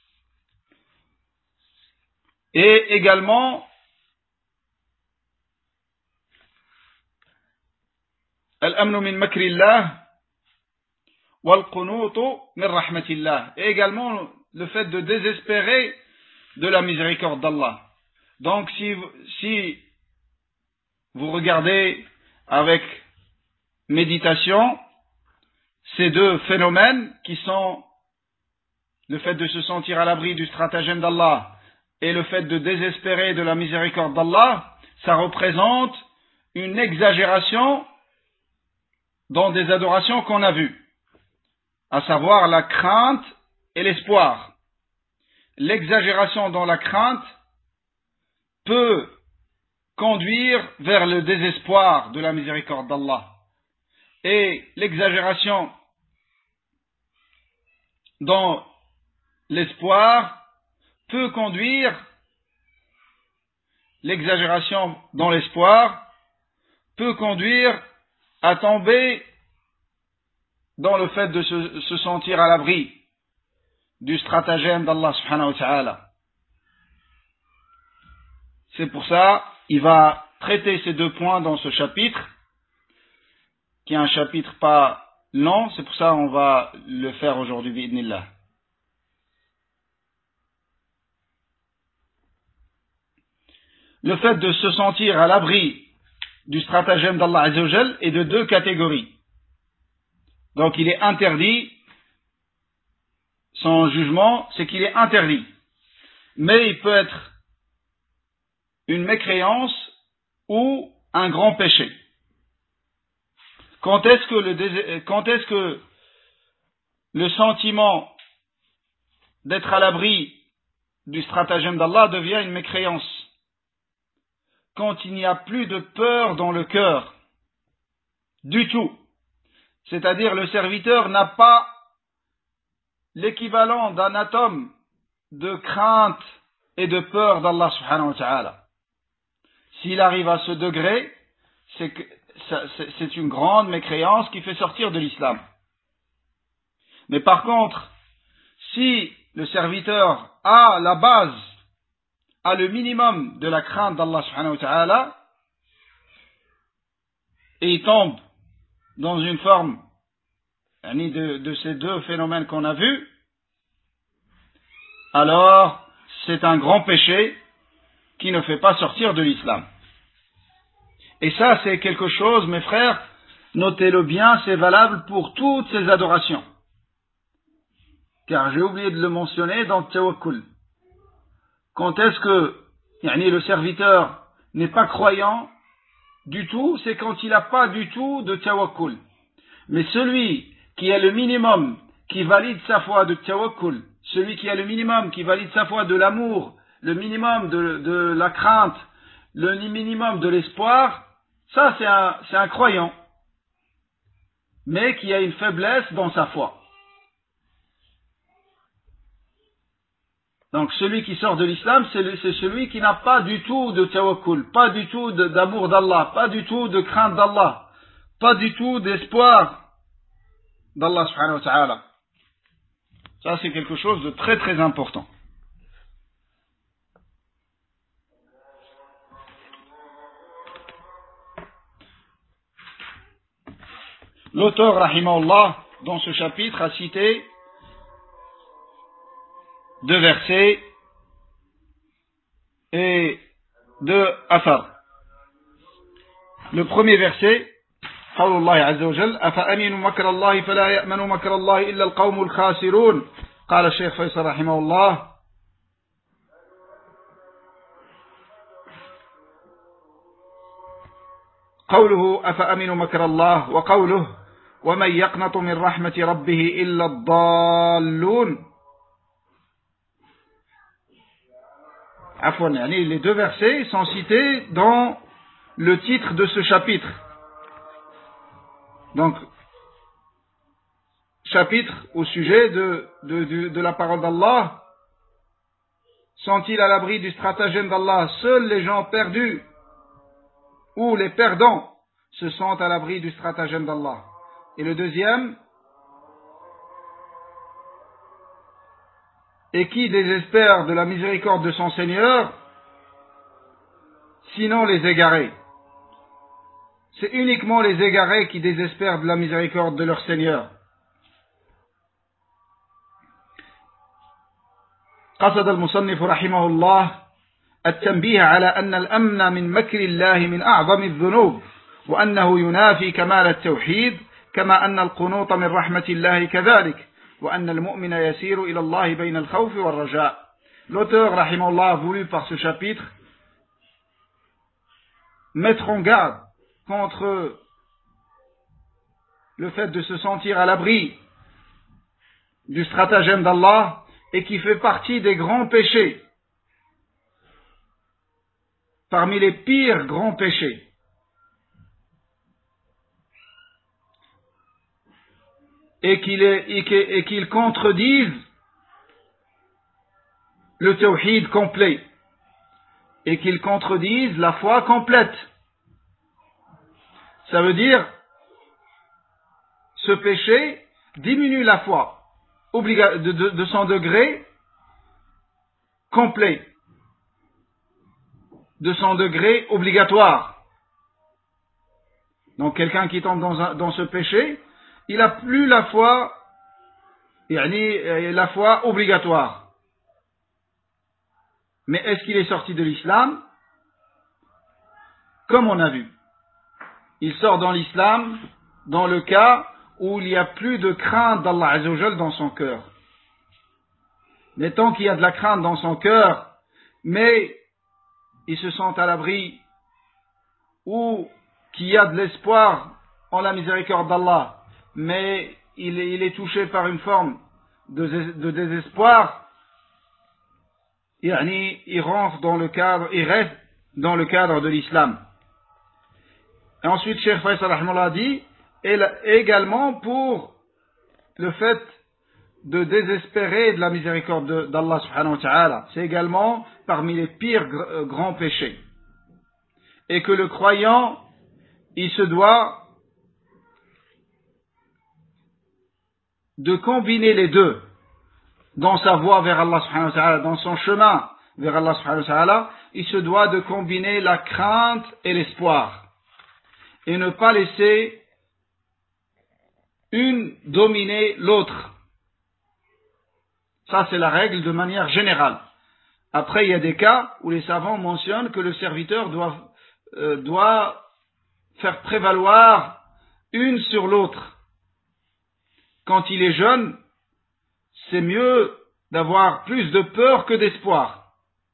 Speaker 1: Et également, l'amn min makrillah wal qunutu min rahmatillah. Et également, le fait de désespérer de la miséricorde d'Allah. Donc si vous regardez avec méditation ces deux phénomènes qui sont le fait de se sentir à l'abri du stratagème d'Allah et le fait de désespérer de la miséricorde d'Allah, ça représente une exagération dans des adorations qu'on a vues, à savoir la crainte et l'espoir. L'exagération dans la crainte peut conduire vers le désespoir de la miséricorde d'Allah. Et l'exagération dans l'espoir peut conduire à tomber dans le fait de se sentir à l'abri du stratagème d'Allah subhanahu wa ta'ala. C'est pour ça, il va traiter ces deux points dans ce chapitre, qui est un chapitre pas long, c'est pour ça qu'on va le faire aujourd'hui, bi'idnillah. Le fait de se sentir à l'abri du stratagème d'Allah Azza wa Jal est de deux catégories. Donc il est interdit, son jugement, c'est qu'il est interdit. Mais il peut être une mécréance ou un grand péché. Quand est-ce que le sentiment d'être à l'abri du stratagème d'Allah devient une mécréance? quand il n'y a plus de peur dans le cœur du tout. C'est-à-dire le serviteur n'a pas l'équivalent d'un atome de crainte et de peur d'Allah subhanahu wa ta'ala. S'il arrive à ce degré, c'est une grande mécréance qui fait sortir de l'islam. Mais par contre, si le serviteur a la base, a le minimum de la crainte d'Allah subhanahu wa ta'ala, et il tombe dans une forme de ces deux phénomènes qu'on a vus, alors c'est un grand péché qui ne fait pas sortir de l'islam. Et ça, c'est quelque chose, mes frères, notez-le bien, c'est valable pour toutes ces adorations. Car j'ai oublié de le mentionner dans le tawakkul. Quand est-ce que le serviteur n'est pas croyant du tout, c'est quand il n'a pas du tout de tawakkul. Mais celui qui a le minimum, qui valide sa foi de tawakkul, celui qui a le minimum, qui valide sa foi de l'amour, le minimum de la crainte, le minimum de l'espoir, ça c'est un croyant, mais qui a une faiblesse dans sa foi. Donc celui qui sort de l'islam, c'est celui qui n'a pas du tout de tawakkul, pas du tout d'amour d'Allah, pas du tout de crainte d'Allah, pas du tout d'espoir d'Allah subhanahu wa ta'ala. Ça c'est quelque chose de très très important. L'auteur, rahimahullah, dans ce chapitre a cité deux versets et deux athars. Le premier verset, قول الله عز وجل أفأمنوا مكر الله فلا يأمن مكر الله إلا القوم الخاسرون قال الشيخ فيصل رحمه الله قوله أفأمنوا مكر الله وقوله ومن يقنط من رحمة ربه إلا الضالون. Les deux versets sont cités dans le titre de ce chapitre. Donc, chapitre au sujet de la parole d'Allah. Sont-ils à l'abri du stratagème d'Allah? Seuls les gens perdus ou les perdants se sentent à l'abri du stratagème d'Allah. Et le deuxième, et qui désespère de la miséricorde de son Seigneur, sinon les égarés. C'est uniquement les égarés qui désespèrent de la miséricorde de leur Seigneur. قصد المصنف رحمه الله التنبيه على أن الأمن من مكر الله من أعظم الذنوب وأنه ينافي كمال التوحيد كما أن القنوط من رحمة الله كذلك وأن المؤمن يسير إلى الله بين الخوف والرجاء. L'auteur rahimahullah a voulu par ce chapitre mettre en garde contre le fait de se sentir à l'abri du stratagème d'Allah et qui fait partie des grands péchés, parmi les pires grands péchés. Et qu'ils contredisent le tawhid complet et qu'ils contredisent la foi complète. Ça veut dire ce péché diminue la foi de son degré complet, de son degré obligatoire. Donc quelqu'un qui tombe dans ce péché, il n'a plus la foi, la foi obligatoire. Mais est-ce qu'il est sorti de l'islam? Comme on a vu, il sort dans l'islam dans le cas où il n'y a plus de crainte d'Allah Azza wa Jal dans son cœur. Mais tant qu'il y a de la crainte dans son cœur, mais il se sent à l'abri, ou qu'il y a de l'espoir en la miséricorde d'Allah, mais il est touché par une forme de désespoir, il rentre dans le cadre, il reste dans le cadre de l'islam. Et ensuite, Cheikh Faisal rahimahullah dit, et également pour le fait de désespérer de la miséricorde d'Allah subhanahu wa ta'ala. C'est également parmi les pires grands péchés. Et que le croyant, il se doit de combiner les deux dans sa voie vers Allah subhanahu wa ta'ala, dans son chemin vers Allah subhanahu wa ta'ala, il se doit de combiner la crainte et l'espoir et ne pas laisser une dominer l'autre. Ça, c'est la règle de manière générale. Après, il y a des cas où les savants mentionnent que le serviteur doit faire prévaloir une sur l'autre. Quand il est jeune, c'est mieux d'avoir plus de peur que d'espoir,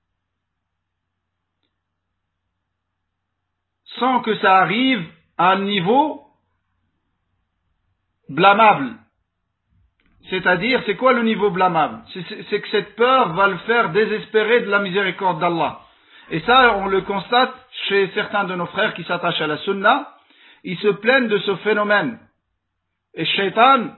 Speaker 1: sans que ça arrive à un niveau blâmable. C'est-à-dire, c'est quoi le niveau blâmable? C'est que cette peur va le faire désespérer de la miséricorde d'Allah. Et ça, on le constate chez certains de nos frères qui s'attachent à la sunna. Ils se plaignent de ce phénomène. Et Shaitan,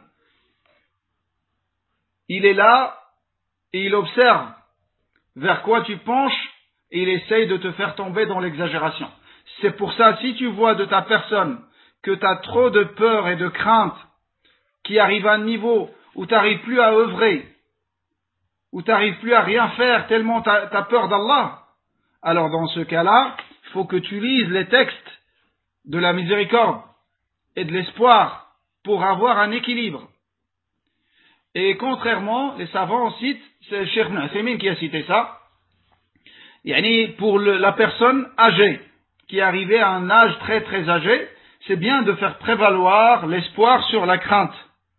Speaker 1: il est là et il observe vers quoi tu penches et il essaye de te faire tomber dans l'exagération. C'est pour ça, si tu vois de ta personne que tu as trop de peur et de crainte qui arrive à un niveau où tu n'arrives plus à œuvrer, où tu n'arrives plus à rien faire tellement tu as peur d'Allah, alors dans ce cas-là, il faut que tu lises les textes de la miséricorde et de l'espoir pour avoir un équilibre. Et contrairement, les savants citent, c'est Cheikh Ibn Uthaymin qui a cité ça, pour la personne âgée, qui est arrivée à un âge très très âgé, c'est bien de faire prévaloir l'espoir sur la crainte.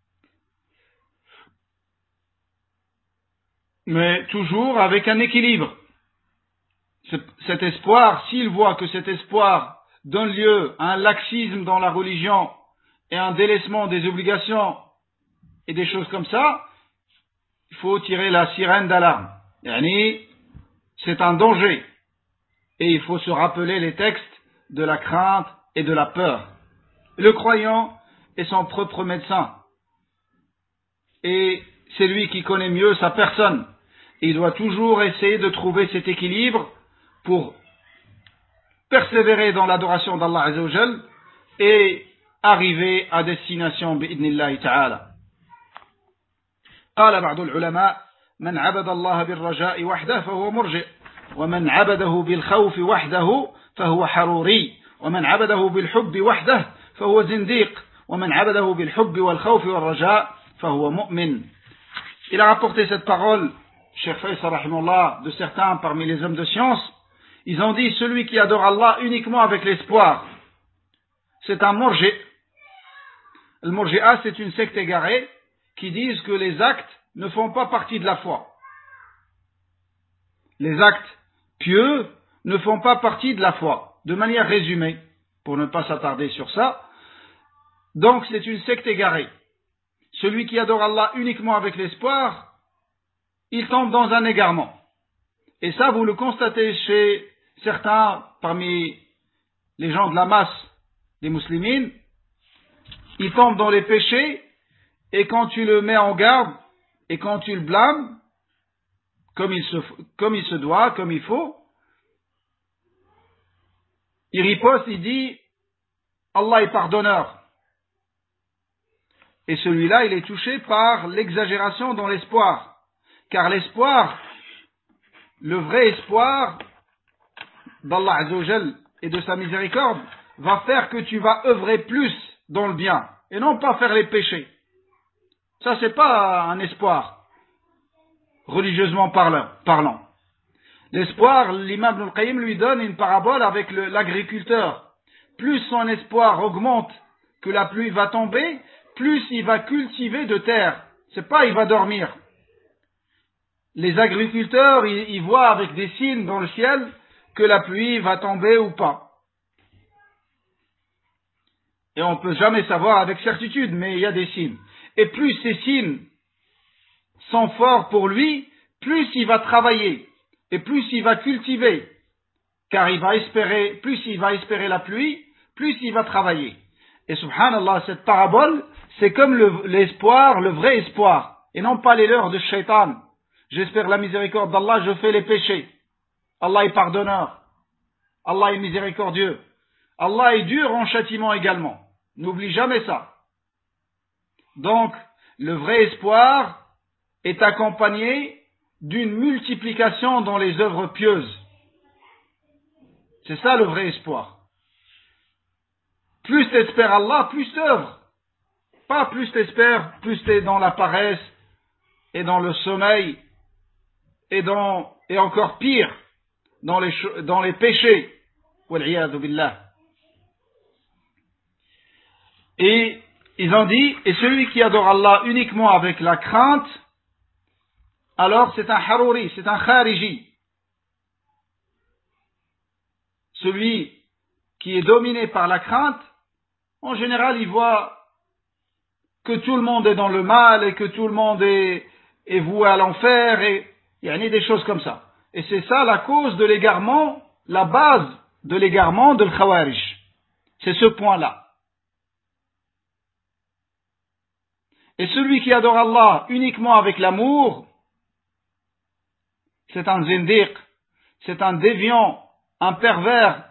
Speaker 1: Mais toujours avec un équilibre. Cet espoir, s'il voit que cet espoir donne lieu à un laxisme dans la religion et un délaissement des obligations et des choses comme ça, il faut tirer la sirène d'alarme. C'est un danger. Et il faut se rappeler les textes de la crainte et de la peur. Le croyant est son propre médecin. Et c'est lui qui connaît mieux sa personne. Et il doit toujours essayer de trouver cet équilibre pour persévérer dans l'adoration d'Allah Azza wa Jal et arriver à destination bi'idnillahi ta'ala. قال بعض العلماء من عبد الله بالرجاء وحده فهو مرجئ ومن عبده بالخوف وحده فهو حروري ومن عبده بالحب وحده فهو زنديق ومن عبده بالحب والخوف والرجاء فهو مؤمن. Il a rapporté cette parole, Cheikh Faisal rahimahullah, de certains parmi les hommes de science. Ils ont dit, celui qui adore Allah uniquement avec l'espoir, c'est un murji'. Le murji'a, c'est une secte égarée qui disent que les actes ne font pas partie de la foi. Les actes pieux ne font pas partie de la foi. De manière résumée, pour ne pas s'attarder sur ça. Donc c'est une secte égarée. Celui qui adore Allah uniquement avec l'espoir, il tombe dans un égarement. Et ça, vous le constatez chez certains parmi les gens de la masse des musulmans. Ils tombent dans les péchés, et quand tu le mets en garde, et quand tu le blâmes, comme il se doit, comme il faut, il riposte, il dit, Allah est pardonneur. Et celui-là, il est touché par l'exagération dans l'espoir. Car l'espoir, le vrai espoir d'Allah Azza wa Jal et de sa miséricorde, va faire que tu vas œuvrer plus dans le bien, et non pas faire les péchés. Ça, c'est pas un espoir, religieusement parlant. L'espoir, l'imam Ibn al-Qayyim lui donne une parabole avec l'agriculteur. Plus son espoir augmente que la pluie va tomber, plus il va cultiver de terre. C'est pas il va dormir. Les agriculteurs, ils voient avec des signes dans le ciel que la pluie va tomber ou pas. Et on ne peut jamais savoir avec certitude, mais il y a des signes. Et plus ces signes sont forts pour lui, plus il va travailler, et plus il va cultiver. car il va espérer, plus il va espérer la pluie, plus il va travailler. Et subhanallah, cette parabole, c'est comme l'espoir, le vrai espoir, et non pas les leurs de shaitan. J'espère la miséricorde d'Allah, je fais les péchés. Allah est pardonneur. Allah est miséricordieux. Allah est dur en châtiment également. N'oublie jamais ça. Donc, le vrai espoir est accompagné d'une multiplication dans les œuvres pieuses. C'est ça le vrai espoir. Plus t'espères Allah, plus t'œuvres. Pas plus t'espères, plus t'es dans la paresse et dans le sommeil et encore pire, dans les péchés. Wal'iyadu billah. Et ils ont dit, et celui qui adore Allah uniquement avec la crainte, alors c'est un harouri, c'est un khariji. Celui qui est dominé par la crainte, en général, il voit que tout le monde est dans le mal et que tout le monde est voué à l'enfer et il y a des choses comme ça. Et c'est ça la cause de l'égarement, la base de l'égarement de l'Khawarij. C'est ce point-là. Et celui qui adore Allah uniquement avec l'amour, c'est un zindiq, c'est un déviant, un pervers.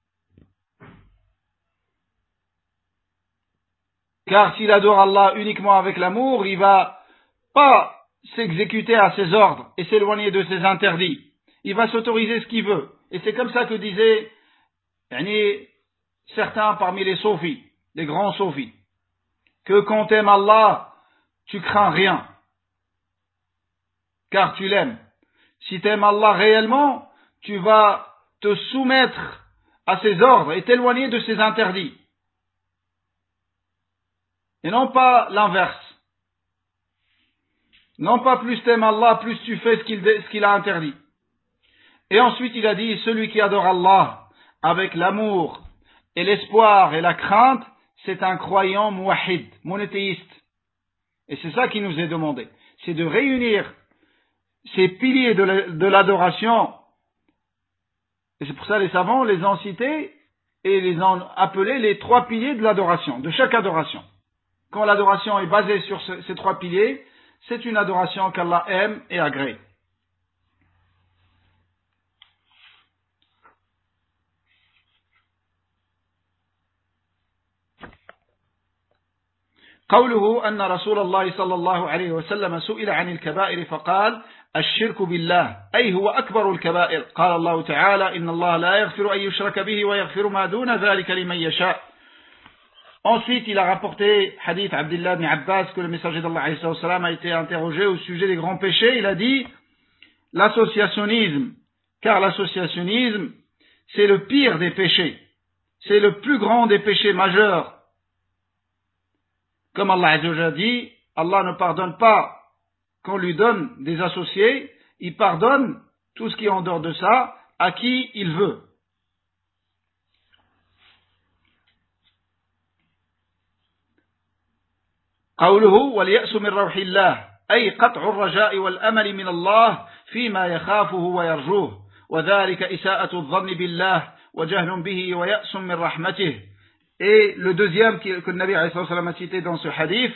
Speaker 1: Car s'il adore Allah uniquement avec l'amour, il va pas s'exécuter à ses ordres et s'éloigner de ses interdits. Il va s'autoriser ce qu'il veut. Et c'est comme ça que disaient certains parmi les soufis, les grands soufis, que quand tu aimes Allah, tu crains rien, car tu l'aimes. Si tu aimes Allah réellement, tu vas te soumettre à ses ordres et t'éloigner de ses interdits. Et non pas l'inverse. Non pas plus tu aimes Allah, plus tu fais ce qu'il a interdit. Et ensuite il a dit, celui qui adore Allah avec l'amour et l'espoir et la crainte, c'est un croyant muwahhid, monothéiste. Et c'est ça qui nous est demandé. C'est de réunir ces piliers de l'adoration. Et c'est pour ça les savants les ont cités et les ont appelés les 3 piliers de l'adoration, de chaque adoration. Quand l'adoration est basée sur ces 3 piliers, c'est une adoration qu'Allah aime et agrée. قوله أن رسول الله صلى الله عليه وسلم سئل عن الكبائر فقال الشرك بالله أي هو أكبر الكبائر قال الله تعالى إن الله لا يغفر أن يشرك به ويغفر ما دون ذلك لمن يشاء. Ensuite, il a rapporté hadith Abdullah ibn Abbas que le messager d'Allah a été interrogé au sujet des grands péchés. Il a dit l'associationnisme, car l'associationnisme c'est le pire des péchés, c'est le plus grand des péchés majeurs. Comme Allah a dit, Allah ne pardonne pas qu'on lui donne des associés, il pardonne tout ce qui est en dehors de ça à qui il veut. قوله واليأس من روح الله أي قطع الرجاء والأمل من الله فيما يخافه ويرجوه وذلك إساءة الظن بالله وجهل به ويأس من رحمته. Et le deuxième que le Nabi a cité dans ce hadith,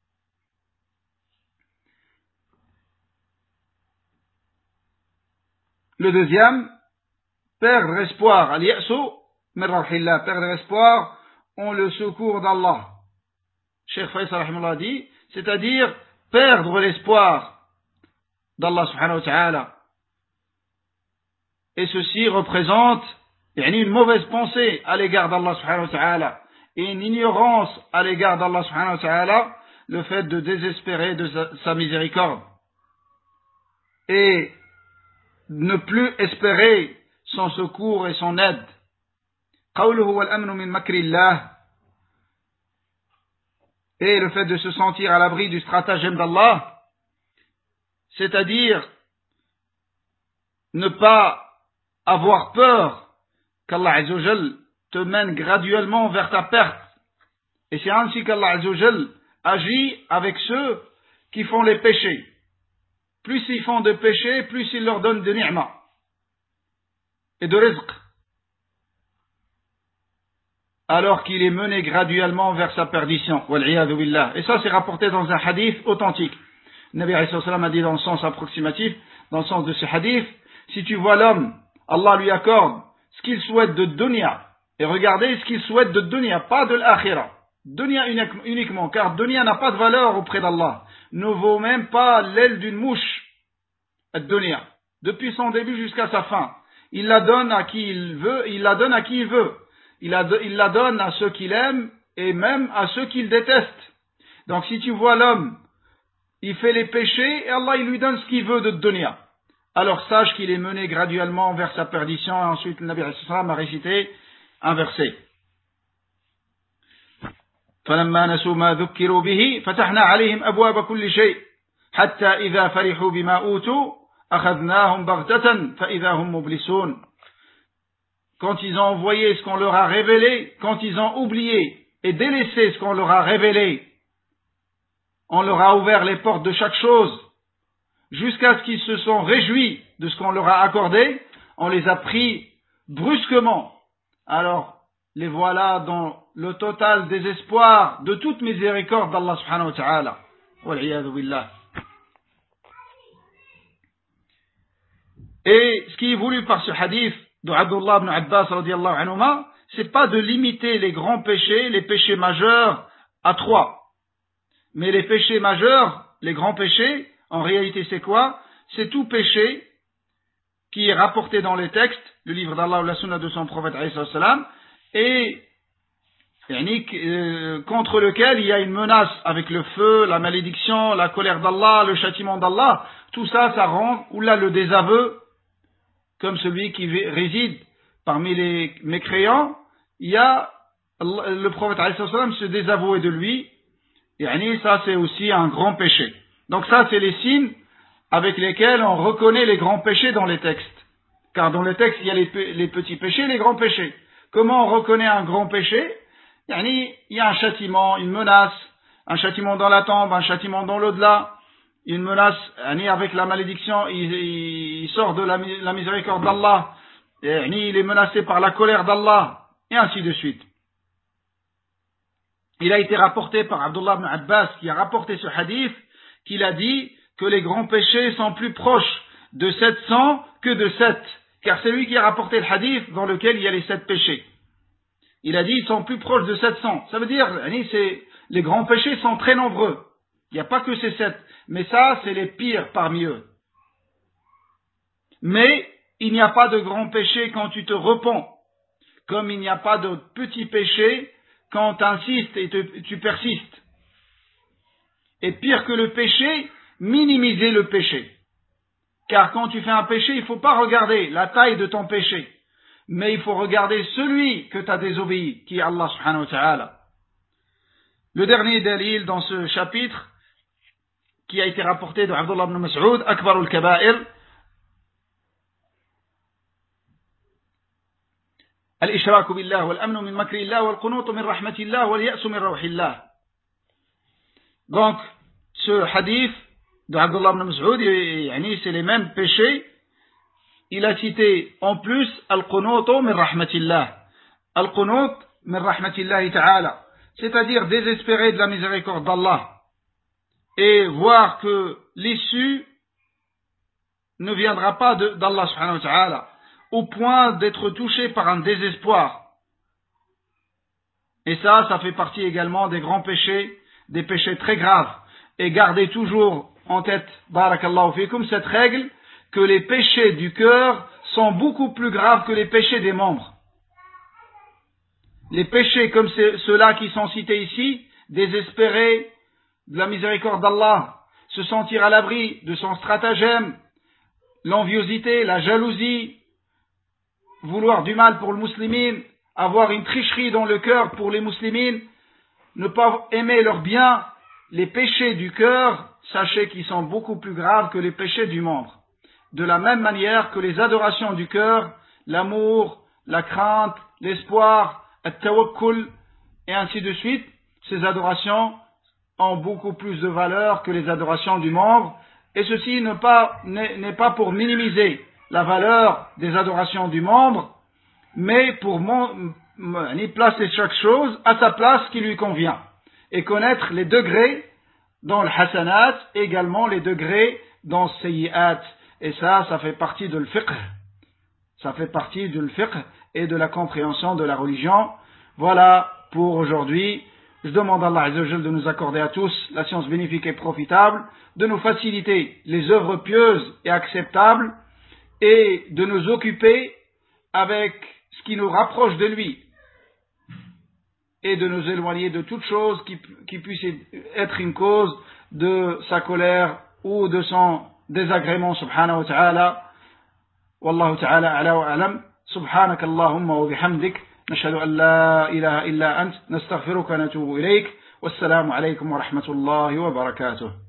Speaker 1: le deuxième, perdre espoir, al-ya'su min rawhillah, perdre espoir en le secours d'Allah. Cheikh Faisal rahimahullah dit, c'est-à-dire perdre l'espoir d'Allah subhanahu wa ta'ala. Et ceci représente une mauvaise pensée à l'égard d'Allah subhanahu wa ta'ala et une ignorance à l'égard d'Allah subhanahu wa ta'ala, le fait de désespérer de sa miséricorde et ne plus espérer son secours et son aide. قوله والأمن من مكر الله, et le fait de se sentir à l'abri du stratagème d'Allah, c'est-à-dire ne pas avoir peur qu'Allah Azza wa Jal te mène graduellement vers ta perte. Et c'est ainsi qu'Allah Azza wa Jal agit avec ceux qui font les péchés. Plus ils font de péchés, plus il leur donne de ni'ma et de rizq. alors qu'il est mené graduellement vers sa perdition. Wal-'iyadhu billah. Et ça, c'est rapporté dans un hadith authentique. Le Nabi alayhi salam a dit dans le sens approximatif, dans le sens de ce hadith, si tu vois l'homme, Allah lui accorde ce qu'il souhaite de dunya, et regardez ce qu'il souhaite de dunya, pas de l'akhirah. Dunya uniquement, car dunya n'a pas de valeur auprès d'Allah, ne vaut même pas l'aile d'une mouche, dunya, depuis son début jusqu'à sa fin. Il la donne à qui il veut, il la donne à qui il veut. Il la donne à ceux qu'il aime et même à ceux qu'il déteste. Donc si tu vois l'homme, il fait les péchés et Allah il lui donne ce qu'il veut de dunya. Alors sache qu'il est mené graduellement vers sa perdition. Et ensuite le Nabi sallallahu alayhi wa sallam a récité un verset. فلما نسوا ما ذكروا به فتحنا عليهم أبواب كل شيء حتى إذا فرحوا بما أوتوا أخذناهم بغتة فإذا هم مبلسون. Quand ils ont envoyé ce qu'on leur a révélé, quand ils ont oublié et délaissé ce qu'on leur a révélé, on leur a ouvert les portes de chaque chose, jusqu'à ce qu'ils se sont réjouis de ce qu'on leur a accordé, on les a pris brusquement. Alors, les voilà dans le total désespoir de toute miséricorde d'Allah subhanahu wa ta'ala. Wal-'iyadhu billah. Et ce qui est voulu par ce hadith de Abdullah ibn Abbas radiyallahu anhuma, c'est pas de limiter les grands péchés, les péchés majeurs à 3. Mais les péchés majeurs, les grands péchés, en réalité c'est quoi? C'est tout péché qui est rapporté dans les textes, le livre d'Allah ou la sunna de son prophète alayhi salam, et contre lequel il y a une menace avec le feu, la malédiction, la colère d'Allah, le châtiment d'Allah. Tout ça, ça rend, ou là le désaveu, comme celui qui réside parmi les mécréants, il y a le prophète alayhi salam se désavouer de lui, et ça c'est aussi un grand péché. Donc ça c'est les signes avec lesquels on reconnaît les grands péchés dans les textes. Car dans les textes il y a les petits péchés, les grands péchés. Comment on reconnaît un grand péché? Il y a un châtiment, une menace, un châtiment dans la tombe, un châtiment dans l'au-delà, une menace avec la malédiction, il sort de la miséricorde d'Allah, il est menacé par la colère d'Allah, et ainsi de suite. Il a été rapporté par Abdullah ibn Abbas, qui a rapporté ce hadith, qu'il a dit que les grands péchés sont plus proches de 700 que de 7, car c'est lui qui a rapporté le hadith dans lequel il y a les 7 péchés. Il a dit ils sont plus proches de 700. Ça veut dire, les grands péchés sont très nombreux. Il n'y a pas que ces 7. Mais ça, c'est les pires parmi eux. Mais il n'y a pas de grands péchés quand tu te repens. Comme il n'y a pas de petits péchés quand tu insistes et tu persistes. Et pire que le péché, minimiser le péché. Car quand tu fais un péché, il ne faut pas regarder la taille de ton péché. Mais il faut regarder celui que tu as désobéi, qui est Allah subhanahu wa ta'ala. Le dernier dalil dans ce chapitre, qui a été rapporté de Abdullah ibn Mas'ud, Akbar al-Kaba'ir, Al-Ishraku billah, wal-amnu min makri illah, wal-qunutu min rahmatillah, wal-ya'su min rawhillah. Donc, ce hadith de Abdullah ibn Mas'ud, c'est les mêmes péchés. Il a cité en plus Al-Qunutu min rahmatillah. Al-Qunut min rahmatillah ta'ala. C'est-à-dire désespérer de la miséricorde d'Allah. Et voir que l'issue ne viendra pas d'Allah subhanahu wa ta'ala. Au point d'être touché par un désespoir. Et ça fait partie également des grands péchés, des péchés très graves. Et gardez toujours en tête, barakallahu fikum, cette règle, que les péchés du cœur sont beaucoup plus graves que les péchés des membres. Les péchés comme ceux-là qui sont cités ici, désespérer de la miséricorde d'Allah, se sentir à l'abri de son stratagème, l'enviosité, la jalousie, vouloir du mal pour le musulman, avoir une tricherie dans le cœur pour les musulmans, ne pas aimer leur bien, les péchés du cœur, sachez qu'ils sont beaucoup plus graves que les péchés du membre. De la même manière que les adorations du cœur, l'amour, la crainte, l'espoir, at-tawakkul, et ainsi de suite, ces adorations ont beaucoup plus de valeur que les adorations du membre, et ceci n'est pas pour minimiser la valeur des adorations du membre, mais placer chaque chose à sa place qui lui convient et connaître les degrés dans le hasanat, également les degrés dans le sayyi'at. Et ça fait partie de l'fiqh. Ça fait partie du fiqh et de la compréhension de la religion. Voilà pour aujourd'hui. Je demande à Allah Azza wa Jal de nous accorder à tous la science bénéfique et profitable, de nous faciliter les œuvres pieuses et acceptables, et de nous occuper avec ce qui nous rapproche de lui, et de nous éloigner de toute chose qui puisse être une cause de sa colère ou de son désagrément, subhanahu wa ta'ala. Wallahu ta'ala a'la wa a'lam. Subhanaka Allahumma wa bihamdik. نشهد أن لا إله إلا أنت نستغفرك ونتوب إليك والسلام عليكم ورحمة الله وبركاته.